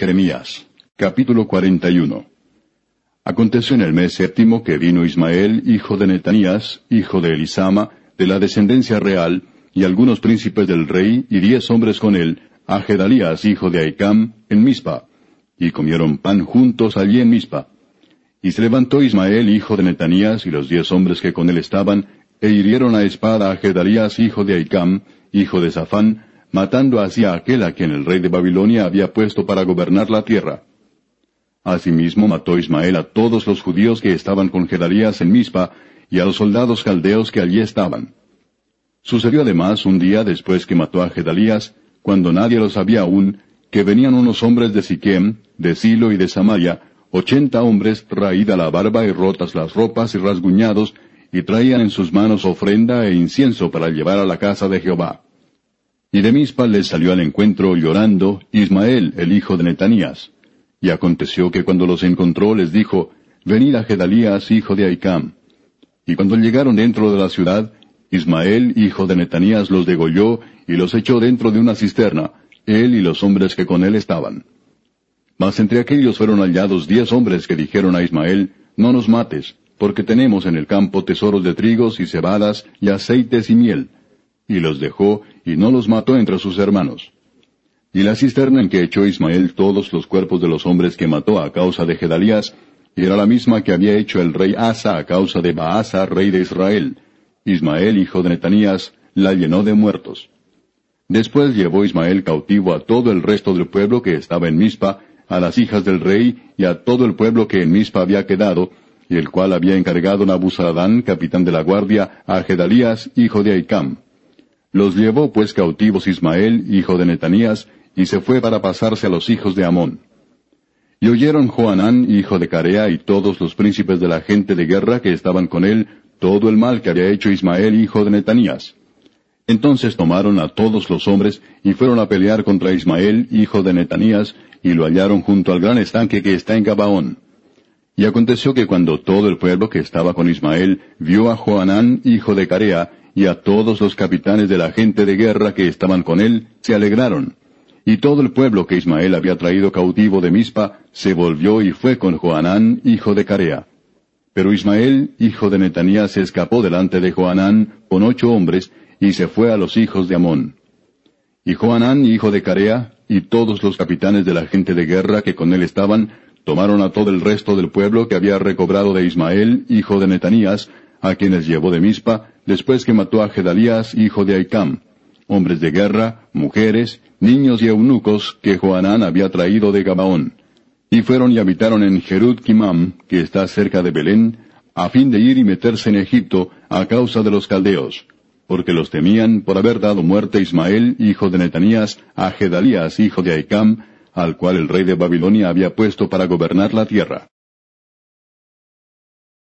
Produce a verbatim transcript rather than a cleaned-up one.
Jeremías. Capítulo cuarenta y uno. Aconteció en el mes séptimo que vino Ismael, hijo de Netanías, hijo de Elisama, de la descendencia real, y algunos príncipes del rey, y diez hombres con él, a Gedalías, hijo de Ahicam, en Mizpa, y comieron pan juntos allí en Mizpa. Y se levantó Ismael, hijo de Netanías, y los diez hombres que con él estaban, e hirieron a espada a Gedalías, hijo de Ahicam, hijo de Safán, matando así a aquel a quien el rey de Babilonia había puesto para gobernar la tierra. Asimismo mató Ismael a todos los judíos que estaban con Gedalías en Mizpa, y a los soldados caldeos que allí estaban. Sucedió además un día después que mató a Gedalías, cuando nadie lo sabía aún, que venían unos hombres de Siquem, de Silo y de Samaria, ochenta hombres, raída la barba y rotas las ropas y rasguñados, y traían en sus manos ofrenda e incienso para llevar a la casa de Jehová. Y de Mizpa les salió al encuentro llorando Ismael, el hijo de Netanías. Y aconteció que cuando los encontró les dijo, Venid a Gedalías, hijo de Ahicam. Y cuando llegaron dentro de la ciudad, Ismael, hijo de Netanías, los degolló y los echó dentro de una cisterna, él y los hombres que con él estaban. Mas entre aquellos fueron hallados diez hombres que dijeron a Ismael, No nos mates, porque tenemos en el campo tesoros de trigos y cebadas y aceites y miel. Y los dejó, y no los mató entre sus hermanos. Y la cisterna en que echó Ismael todos los cuerpos de los hombres que mató a causa de Gedalías, era la misma que había hecho el rey Asa a causa de Baasa, rey de Israel. Ismael, hijo de Netanías, la llenó de muertos. Después llevó Ismael cautivo a todo el resto del pueblo que estaba en Mizpa, a las hijas del rey, y a todo el pueblo que en Mizpa había quedado, y el cual había encargado Nabuzaradán, capitán de la guardia, a Gedalías, hijo de Ahicam. Los llevó pues cautivos Ismael, hijo de Netanías, y se fue para pasarse a los hijos de Amón. Y oyeron Johanán, hijo de Carea, y todos los príncipes de la gente de guerra que estaban con él, todo el mal que había hecho Ismael, hijo de Netanías. Entonces tomaron a todos los hombres, y fueron a pelear contra Ismael, hijo de Netanías, y lo hallaron junto al gran estanque que está en Gabaón. Y aconteció que cuando todo el pueblo que estaba con Ismael vio a Johanán, hijo de Carea, y a todos los capitanes de la gente de guerra que estaban con él, se alegraron. Y todo el pueblo que Ismael había traído cautivo de Mizpa, se volvió y fue con Johanán, hijo de Carea. Pero Ismael, hijo de Netanías, se escapó delante de Johanán con ocho hombres, y se fue a los hijos de Amón. Y Johanán, hijo de Carea, y todos los capitanes de la gente de guerra que con él estaban, tomaron a todo el resto del pueblo que había recobrado de Ismael, hijo de Netanías, a quienes llevó de Mizpa, después que mató a Gedalías, hijo de Ahicam, hombres de guerra, mujeres, niños y eunucos que Johanán había traído de Gabaón. Y fueron y habitaron en Jerut Kimam, que está cerca de Belén, a fin de ir y meterse en Egipto a causa de los caldeos, porque los temían por haber dado muerte a Ismael, hijo de Netanías, a Gedalías, hijo de Ahicam, al cual el rey de Babilonia había puesto para gobernar la tierra.